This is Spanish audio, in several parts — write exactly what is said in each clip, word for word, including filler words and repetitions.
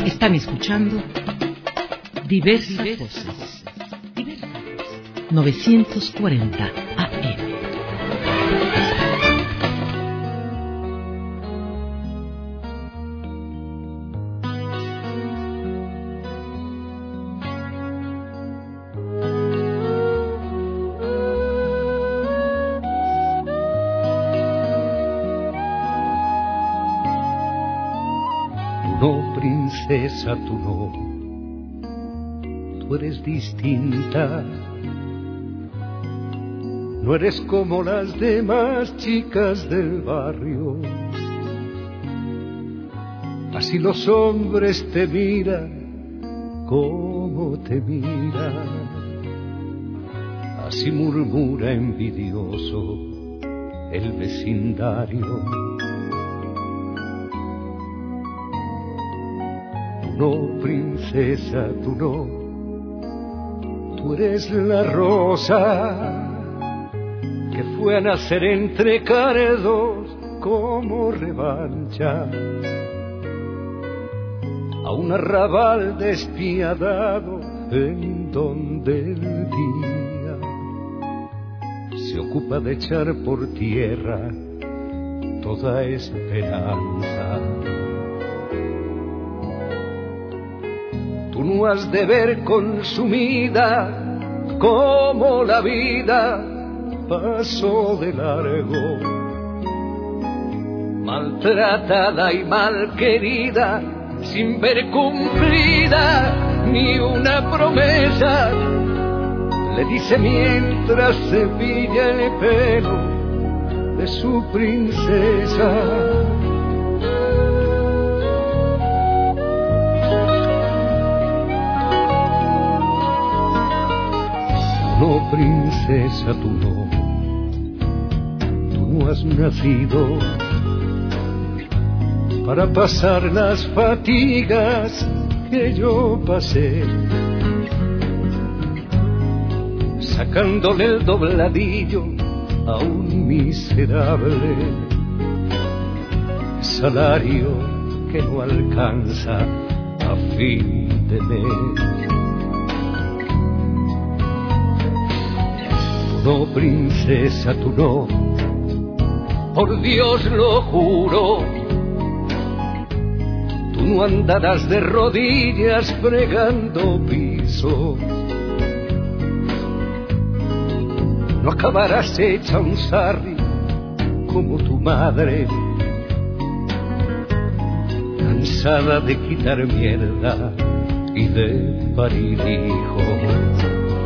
Están escuchando Diversas Voces. novecientos cuarenta A M. No, princesa, tú no, tú eres distinta. No eres como las demás chicas del barrio. Así los hombres te miran como te miran. Así murmura envidioso el vecindario. No, princesa, tú no, tú eres la rosa que fue a nacer entre cardos como revancha a un arrabal despiadado en donde el día se ocupa de echar por tierra toda esperanza. Tú no has de ver consumida como la vida pasó de largo, maltratada y mal querida, sin ver cumplida ni una promesa. Le dice mientras cepilla el pelo de su princesa. No, princesa, tú no, tú no has nacido para pasar las fatigas que yo pasé, sacándole el dobladillo a un miserable salario que no alcanza a fin de mes. No, princesa, tú no, por Dios lo juro, tú no andarás de rodillas fregando pisos, no acabarás hecha un sarri como tu madre, cansada de quitar mierda y de parir hijos.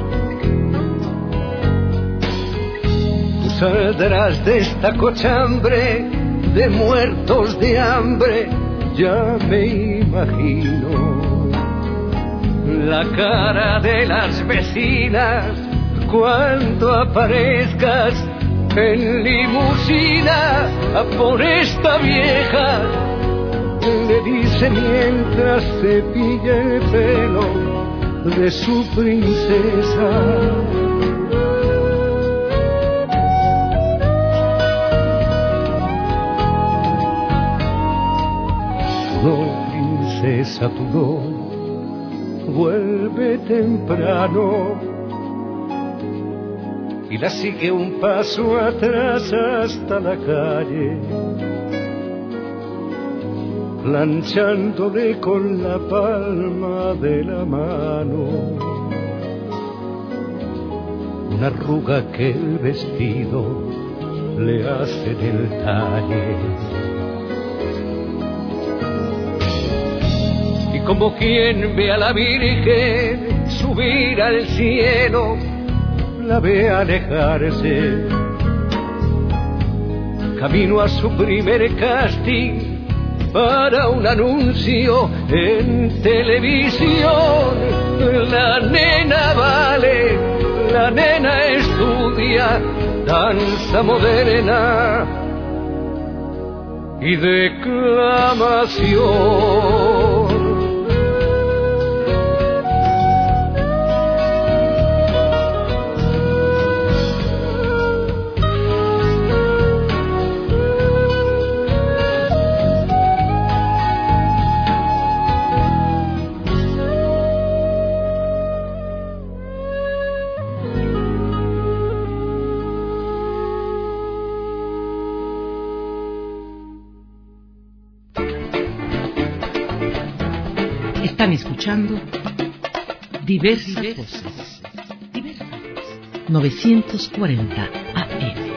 Saldrás de esta cochambre de muertos de hambre, ya me imagino la cara de las vecinas cuando aparezcas en limusina a por esta vieja. Le dice mientras cepilla el pelo de su princesa. No, princesa, tú no, vuelve temprano. Y la sigue un paso atrás hasta la calle, planchándole con la palma de la mano una arruga que el vestido le hace del talle. Como quien ve a la Virgen subir al cielo, la ve alejarse, camino a su primer casting para un anuncio en televisión. La nena vale, la nena estudia danza moderna y declamación. Están escuchando Diversas Voces. novecientos cuarenta A M.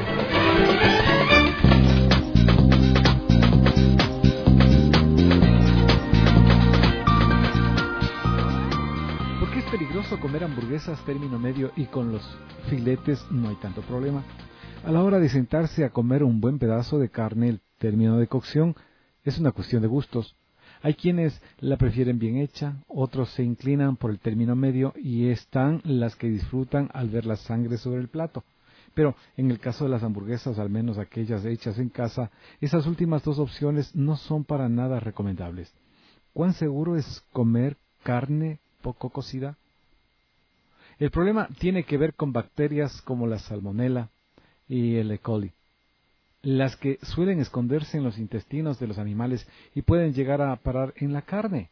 ¿Por qué es peligroso comer hamburguesas término medio y con los filetes no hay tanto problema? A la hora de sentarse a comer un buen pedazo de carne, el término de cocción es una cuestión de gustos. Hay quienes la prefieren bien hecha, otros se inclinan por el término medio y están las que disfrutan al ver la sangre sobre el plato. Pero en el caso de las hamburguesas, al menos aquellas hechas en casa, esas últimas dos opciones no son para nada recomendables. ¿Cuán seguro es comer carne poco cocida? El problema tiene que ver con bacterias como la salmonela y el E. coli, las que suelen esconderse en los intestinos de los animales y pueden llegar a parar en la carne.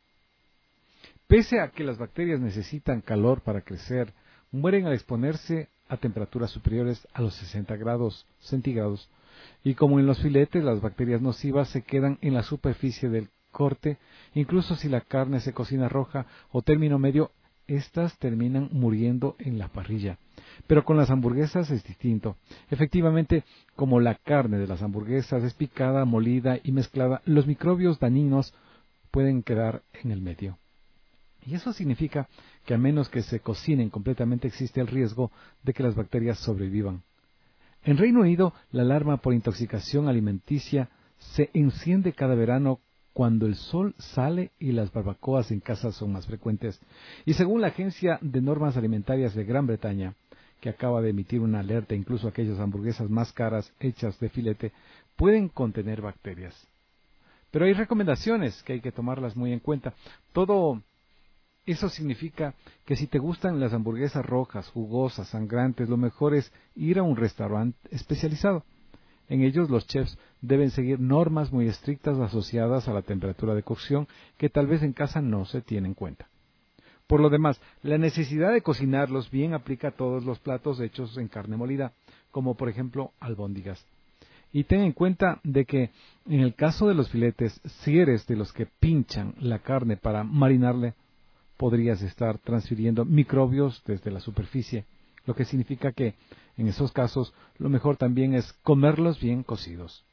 Pese a que las bacterias necesitan calor para crecer, mueren al exponerse a temperaturas superiores a los sesenta grados centígrados, y como en los filetes, las bacterias nocivas se quedan en la superficie del corte. Incluso si la carne se cocina roja o término medio, estas terminan muriendo en la parrilla. Pero con las hamburguesas es distinto. Efectivamente, como la carne de las hamburguesas es picada, molida y mezclada, los microbios dañinos pueden quedar en el medio. Y eso significa que a menos que se cocinen completamente existe el riesgo de que las bacterias sobrevivan. En Reino Unido, la alarma por intoxicación alimenticia se enciende cada verano cuando el sol sale y las barbacoas en casa son más frecuentes. Y según la Agencia de Normas Alimentarias de Gran Bretaña, que acaba de emitir una alerta, incluso aquellas hamburguesas más caras hechas de filete pueden contener bacterias. Pero hay recomendaciones que hay que tomarlas muy en cuenta. Todo eso significa que si te gustan las hamburguesas rojas, jugosas, sangrantes, lo mejor es ir a un restaurante especializado. En ellos los chefs deben seguir normas muy estrictas asociadas a la temperatura de cocción que tal vez en casa no se tiene en cuenta. Por lo demás, la necesidad de cocinarlos bien aplica a todos los platos hechos en carne molida, como por ejemplo albóndigas. Y ten en cuenta de que en el caso de los filetes, si eres de los que pinchan la carne para marinarle, podrías estar transfiriendo microbios desde la superficie, lo que significa que en esos casos lo mejor también es comerlos bien cocidos.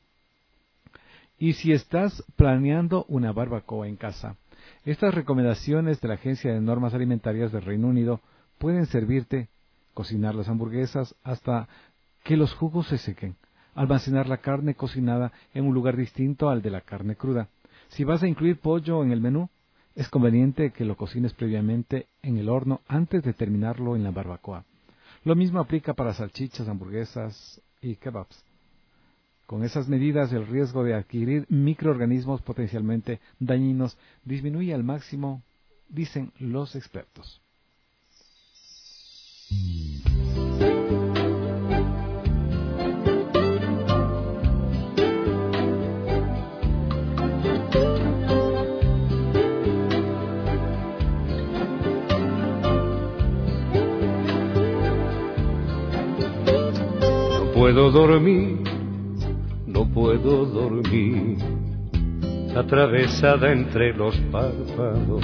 Y si estás planeando una barbacoa en casa, estas recomendaciones de la Agencia de Normas Alimentarias del Reino Unido pueden servirte: cocinar las hamburguesas hasta que los jugos se sequen, almacenar la carne cocinada en un lugar distinto al de la carne cruda. Si vas a incluir pollo en el menú, es conveniente que lo cocines previamente en el horno antes de terminarlo en la barbacoa. Lo mismo aplica para salchichas, hamburguesas y kebabs. Con esas medidas, el riesgo de adquirir microorganismos potencialmente dañinos disminuye al máximo, dicen los expertos. No puedo dormir, no puedo dormir, atravesada entre los párpados.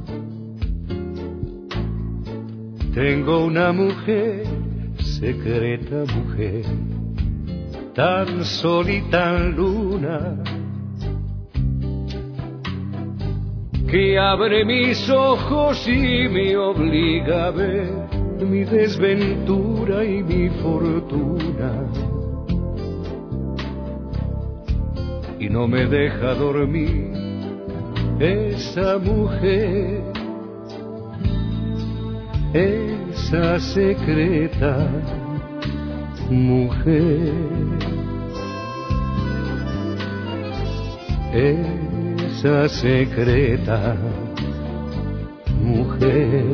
Tengo una mujer, secreta mujer, tan sol y tan luna, que abre mis ojos y me obliga a ver mi desventura y mi fortuna. Y no me deja dormir esa mujer, esa secreta mujer, esa secreta mujer.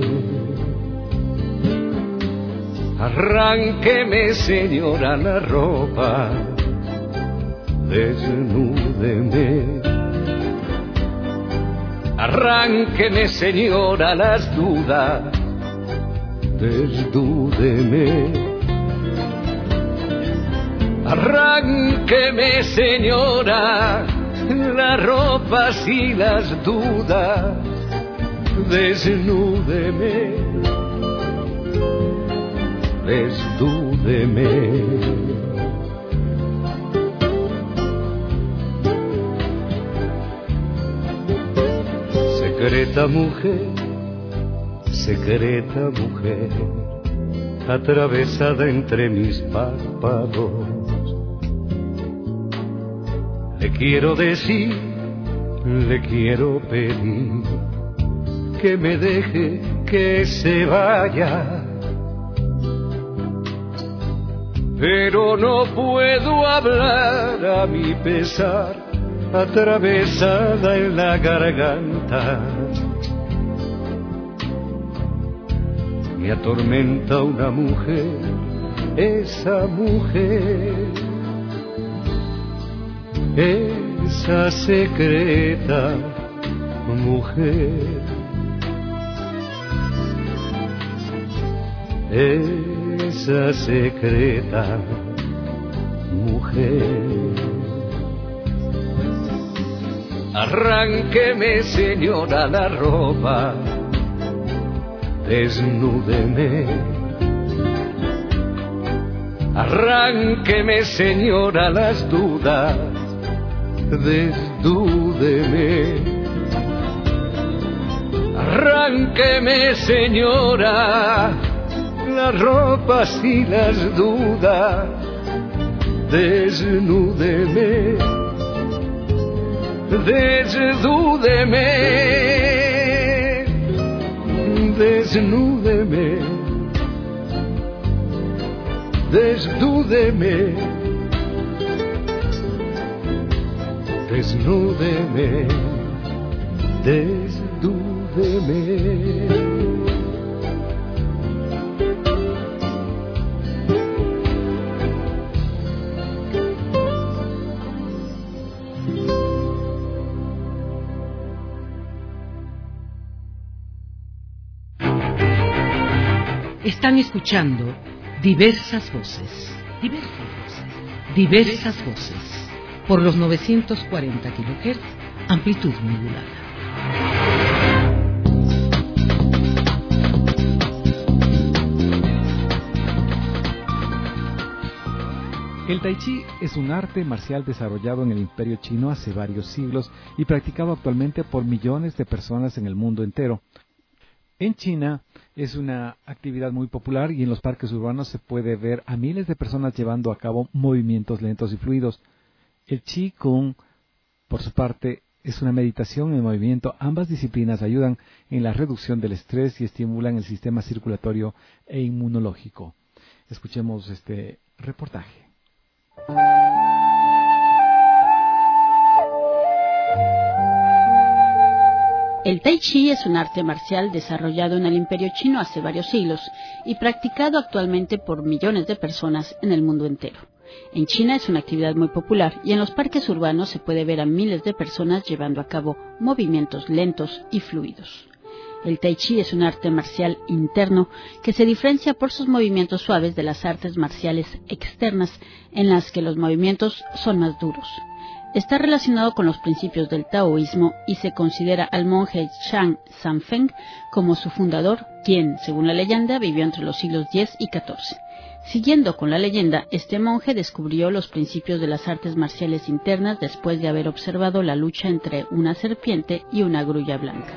Arránqueme, señora, la ropa, desnúdeme. Arránqueme, señora, las dudas, desnúdeme. Arránqueme, señora, las ropas y las dudas, desnúdeme, desnúdeme. Secreta mujer, secreta mujer, atravesada entre mis párpados, le quiero decir, le quiero pedir que me deje, que se vaya, pero no puedo hablar a mi pesar, atravesada en la garganta. Me atormenta una mujer, esa mujer, esa secreta mujer, esa secreta mujer. Arránqueme, señora, la ropa, desnúdeme. Arránqueme, señora, las dudas, desnúdeme. Arránqueme, señora, las ropas y las dudas, desnúdeme, desnúdeme, desnúdeme, desnúdeme, desnúdeme, desnúdeme. Están escuchando diversas voces, diversas voces, diversas voces, por los novecientos cuarenta kilohertz, amplitud modulada. El Tai Chi es un arte marcial desarrollado en el Imperio Chino hace varios siglos y practicado actualmente por millones de personas en el mundo entero. En China es una actividad muy popular y en los parques urbanos se puede ver a miles de personas llevando a cabo movimientos lentos y fluidos. El Qi Kung, por su parte, es una meditación en movimiento. Ambas disciplinas ayudan en la reducción del estrés y estimulan el sistema circulatorio e inmunológico. Escuchemos este reportaje. El Tai Chi es un arte marcial desarrollado en el Imperio Chino hace varios siglos y practicado actualmente por millones de personas en el mundo entero. En China es una actividad muy popular y en los parques urbanos se puede ver a miles de personas llevando a cabo movimientos lentos y fluidos. El Tai Chi es un arte marcial interno que se diferencia por sus movimientos suaves de las artes marciales externas en las que los movimientos son más duros. Está relacionado con los principios del taoísmo y se considera al monje Zhang Sanfeng como su fundador, quien, según la leyenda, vivió entre los siglos diez y catorce. Siguiendo con la leyenda, este monje descubrió los principios de las artes marciales internas después de haber observado la lucha entre una serpiente y una grulla blanca.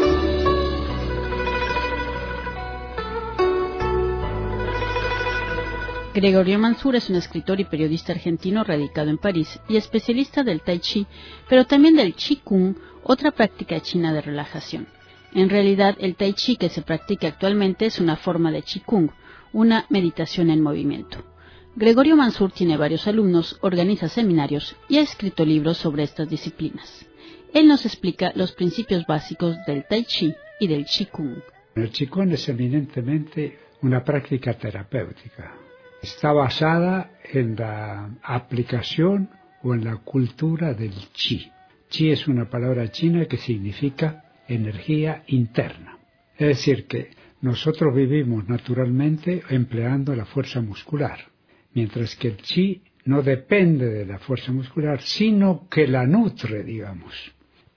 Gregorio Mansur es un escritor y periodista argentino radicado en París y especialista del Tai Chi, pero también del Qi Kung, otra práctica china de relajación. En realidad, el Tai Chi que se practica actualmente es una forma de Qi Kung, una meditación en movimiento. Gregorio Mansur tiene varios alumnos, organiza seminarios y ha escrito libros sobre estas disciplinas. Él nos explica los principios básicos del Tai Chi y del Qi Kung. El Qi Kung es eminentemente una práctica terapéutica. Está basada en la aplicación o en la cultura del Qi. Qi es una palabra china que significa energía interna. Es decir, que nosotros vivimos naturalmente empleando la fuerza muscular, mientras que el Qi no depende de la fuerza muscular, sino que la nutre, digamos.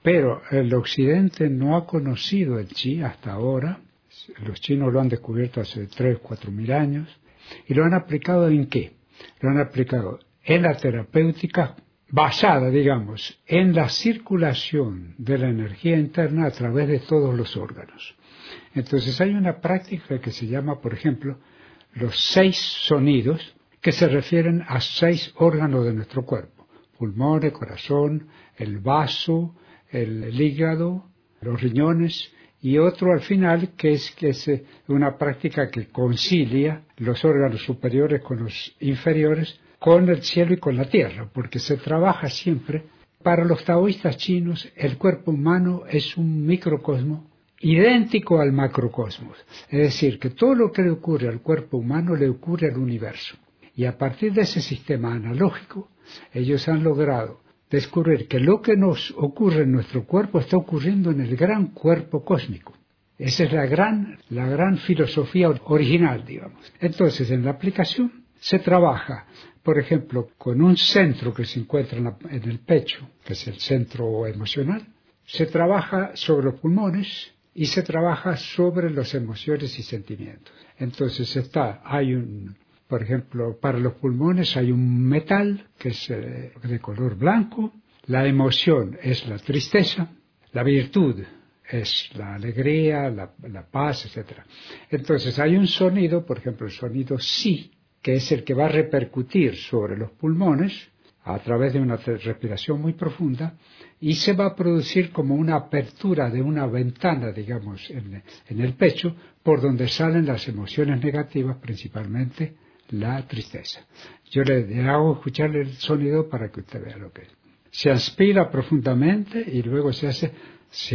Pero el occidente no ha conocido el chi hasta ahora. Los chinos lo han descubierto hace tres, cuatro mil años. ¿Y lo han aplicado en qué? Lo han aplicado en la terapéutica basada, digamos, en la circulación de la energía interna a través de todos los órganos. Entonces hay una práctica que se llama, por ejemplo, los seis sonidos, que se refieren a seis órganos de nuestro cuerpo: pulmones, corazón, el vaso, el, el hígado, los riñones, y otro al final que es, que es una práctica que concilia los órganos superiores con los inferiores, con el cielo y con la tierra, porque se trabaja siempre. Para los taoístas chinos, el cuerpo humano es un microcosmo idéntico al macrocosmos. Es decir, que todo lo que le ocurre al cuerpo humano le ocurre al universo. Y a partir de ese sistema analógico, ellos han logrado descubrir que lo que nos ocurre en nuestro cuerpo está ocurriendo en el gran cuerpo cósmico. Esa es la gran, la gran filosofía original, digamos. Entonces, en la aplicación se trabaja, por ejemplo, con un centro que se encuentra en, la, en el pecho, que es el centro emocional. Se trabaja sobre los pulmones y se trabaja sobre las emociones y sentimientos. Entonces está, hay un, por ejemplo, para los pulmones hay un metal que es eh, de color blanco, la emoción es la tristeza, la virtud es la alegría, la, la paz, etcétera. Entonces hay un sonido, por ejemplo, el sonido si, que es el que va a repercutir sobre los pulmones a través de una respiración muy profunda, y se va a producir como una apertura de una ventana, digamos, en, en el pecho, por donde salen las emociones negativas, principalmente la tristeza. Yo le, le hago escucharle el sonido para que usted vea lo que es. Se aspira profundamente y luego se hace sí,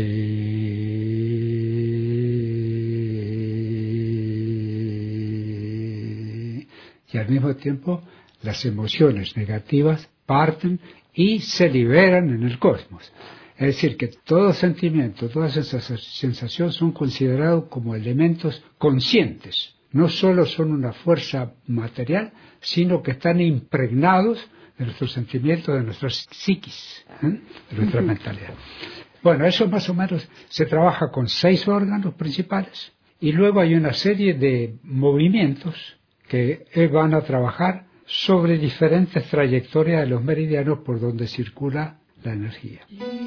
y al mismo tiempo las emociones negativas parten y se liberan en el cosmos. Es decir, que todo sentimiento, toda sensación son considerados como elementos conscientes. No solo son una fuerza material, sino que están impregnados de nuestros sentimientos, de nuestras psiquis, ¿eh? De nuestra mentalidad. Bueno, eso más o menos se trabaja con seis órganos principales y luego hay una serie de movimientos que van a trabajar sobre diferentes trayectorias de los meridianos por donde circula la energía.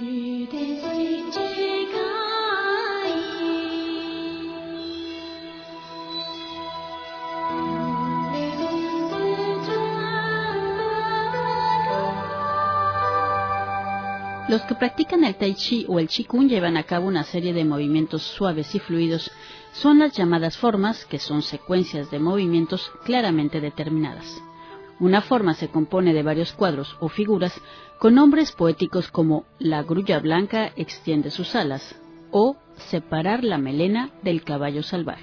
Los que practican el Tai Chi o el Qigong llevan a cabo una serie de movimientos suaves y fluidos. Son las llamadas formas, que son secuencias de movimientos claramente determinadas. Una forma se compone de varios cuadros o figuras con nombres poéticos como la grulla blanca extiende sus alas o separar la melena del caballo salvaje.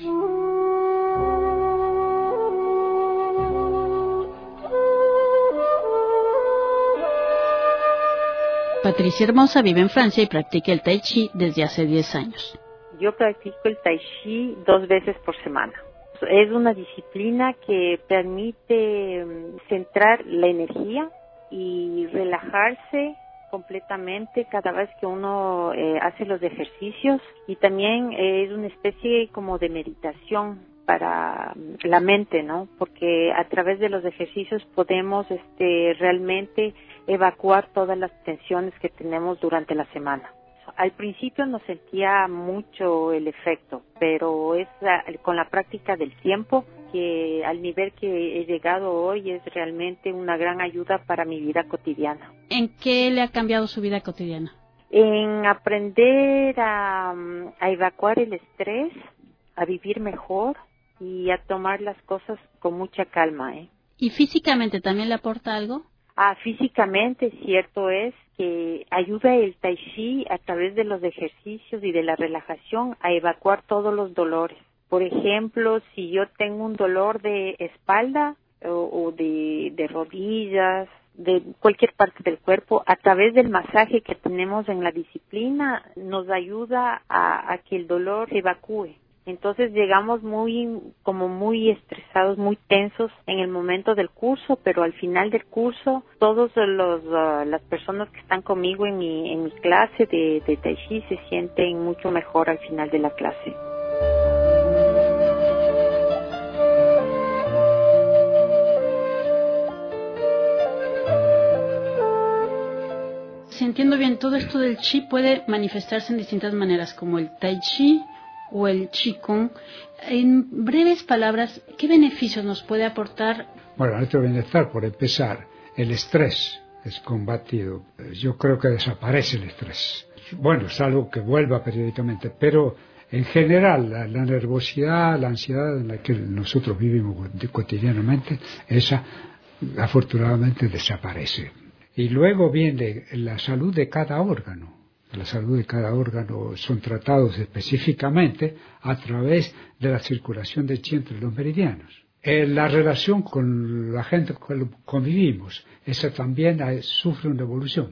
Patricia Hermosa vive en Francia y practica el Tai Chi desde hace diez años. Yo practico el Tai Chi dos veces por semana. Es una disciplina que permite centrar la energía y relajarse completamente cada vez que uno eh, hace los ejercicios, y también eh, es una especie como de meditación para la mente, ¿no? Porque a través de los ejercicios podemos este, realmente evacuar todas las tensiones que tenemos durante la semana. Al principio no sentía mucho el efecto, pero es la, con la práctica del tiempo que al nivel que he llegado hoy es realmente una gran ayuda para mi vida cotidiana. ¿En qué le ha cambiado su vida cotidiana? En aprender a, a evacuar el estrés, a vivir mejor y a tomar las cosas con mucha calma, ¿eh? ¿Y físicamente también le aporta algo? Ah, físicamente, cierto es que ayuda el Tai Chi a través de los ejercicios y de la relajación a evacuar todos los dolores. Por ejemplo, si yo tengo un dolor de espalda o, o de, de rodillas, de cualquier parte del cuerpo, a través del masaje que tenemos en la disciplina, nos ayuda a, a que el dolor se evacúe. Entonces llegamos muy, como muy estresados, muy tensos en el momento del curso, pero al final del curso, todos los, uh, las personas que están conmigo en mi, en mi clase de, de Tai Chi se sienten mucho mejor al final de la clase. Si entiendo bien, todo esto del Chi puede manifestarse en distintas maneras, como el Tai Chi o el Qigong. En breves palabras, ¿qué beneficios nos puede aportar? Bueno, nuestro bienestar, por empezar, el estrés es combatido. Yo creo que desaparece el estrés. Bueno, es algo que vuelva periódicamente, pero en general la, la nervosidad, la ansiedad en la que nosotros vivimos cotidianamente, esa afortunadamente desaparece. Y luego viene la salud de cada órgano. La salud de cada órgano son tratados específicamente a través de la circulación de chi entre los meridianos. En la relación con la gente con la que convivimos, esa también hay, sufre una evolución.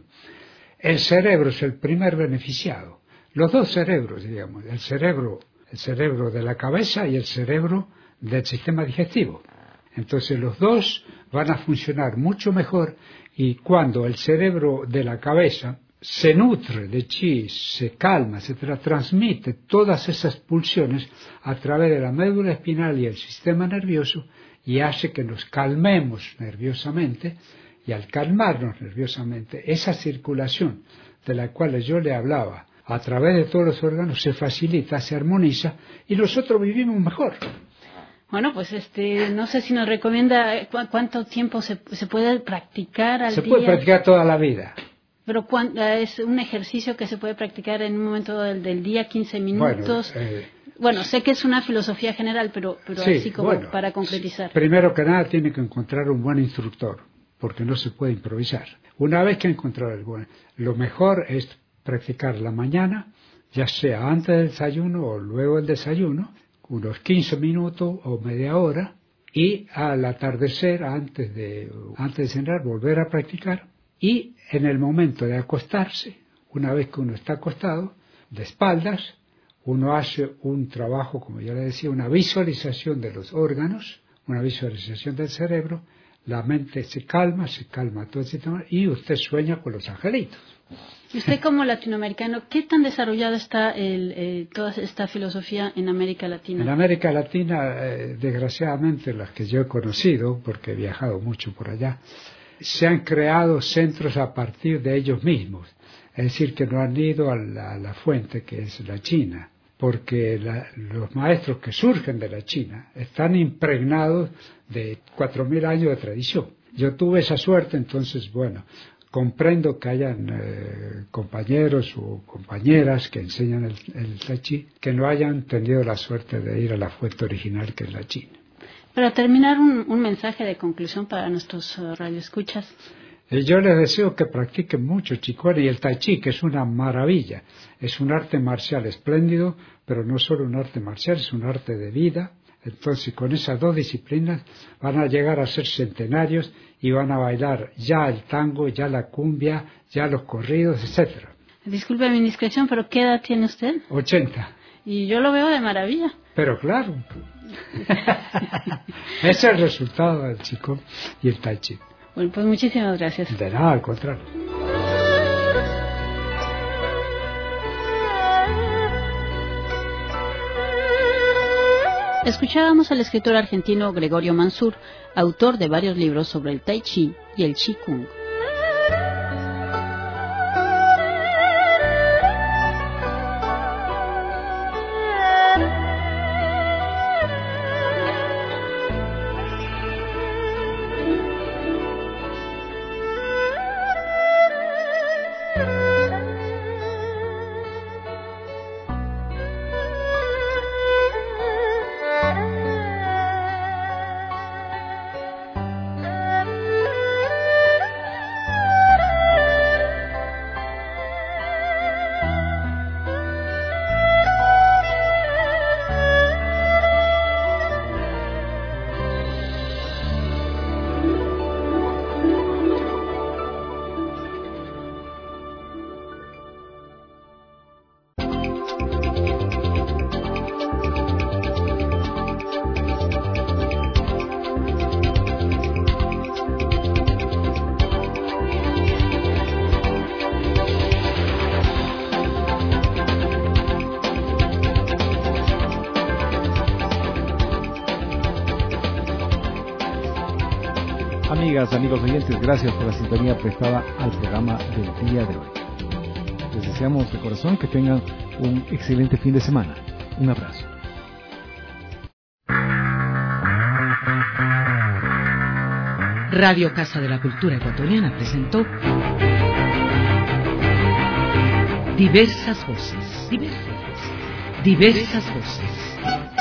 El cerebro es el primer beneficiado. Los dos cerebros, digamos, el cerebro, el cerebro de la cabeza y el cerebro del sistema digestivo. Entonces los dos van a funcionar mucho mejor, y cuando el cerebro de la cabeza se nutre de chi, se calma, etcétera, transmite todas esas pulsiones a través de la médula espinal y el sistema nervioso, y hace que nos calmemos nerviosamente, y al calmarnos nerviosamente, esa circulación de la cual yo le hablaba a través de todos los órganos se facilita, se armoniza, y nosotros vivimos mejor. Bueno, pues este, no sé si nos recomienda cu- cuánto tiempo se, se puede practicar al se día. Se puede practicar toda la vida. Pero es un ejercicio que se puede practicar en un momento del, del día, quince minutos. Bueno, eh, bueno, sé que es una filosofía general, pero, pero sí, así como bueno, para concretizar. Primero que nada tiene que encontrar un buen instructor, porque no se puede improvisar. Una vez que encontrar el buen, lo mejor es practicar la mañana, ya sea antes del desayuno o luego del desayuno, unos quince minutos o media hora, y al atardecer, antes de, antes de cenar, volver a practicar. Y en el momento de acostarse, una vez que uno está acostado, de espaldas, uno hace un trabajo, como ya le decía, una visualización de los órganos, una visualización del cerebro, la mente se calma, se calma todo el sistema, y usted sueña con los angelitos. Y usted como latinoamericano, ¿qué tan desarrollada está el, eh, toda esta filosofía en América Latina? En América Latina, eh, desgraciadamente, las que yo he conocido, porque he viajado mucho por allá, se han creado centros a partir de ellos mismos, es decir, que no han ido a la, a la fuente que es la China, porque la, los maestros que surgen de la China están impregnados de cuatro mil años de tradición. Yo tuve esa suerte, entonces, bueno, comprendo que hayan eh, compañeros o compañeras que enseñan el, el Tai Chi que no hayan tenido la suerte de ir a la fuente original que es la China. Para terminar, un, un mensaje de conclusión para nuestros uh, radioescuchas. Eh, yo les deseo que practiquen mucho Qigong y el Tai Chi, que es una maravilla. Es un arte marcial espléndido, pero no solo un arte marcial, es un arte de vida. Entonces, con esas dos disciplinas van a llegar a ser centenarios y van a bailar ya el tango, ya la cumbia, ya los corridos, etcétera. Disculpe mi indiscreción, pero ¿qué edad tiene usted? ochenta. Y yo lo veo de maravilla. Pero claro, ese es el resultado del Qigong y el Tai Chi. Bueno, pues muchísimas gracias. De nada, al contrario. Escuchábamos al escritor argentino Gregorio Mansur, autor de varios libros sobre el Tai Chi y el Qigong. amigas, amigos oyentes, gracias por la sintonía prestada al programa del día de hoy. Les deseamos de corazón que tengan un excelente fin de semana. Un abrazo. Radio Casa de la Cultura Ecuatoriana presentó Diversas Voces. Diversas Voces. Diversas Voces.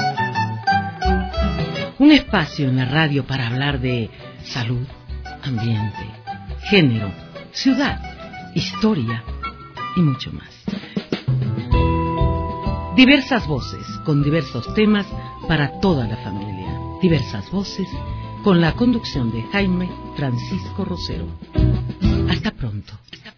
Un espacio en la radio para hablar de salud, ambiente, género, ciudad, historia y mucho más. Diversas Voces, con diversos temas para toda la familia. Diversas Voces, con la conducción de Jaime Francisco Rosero. Hasta pronto. Hasta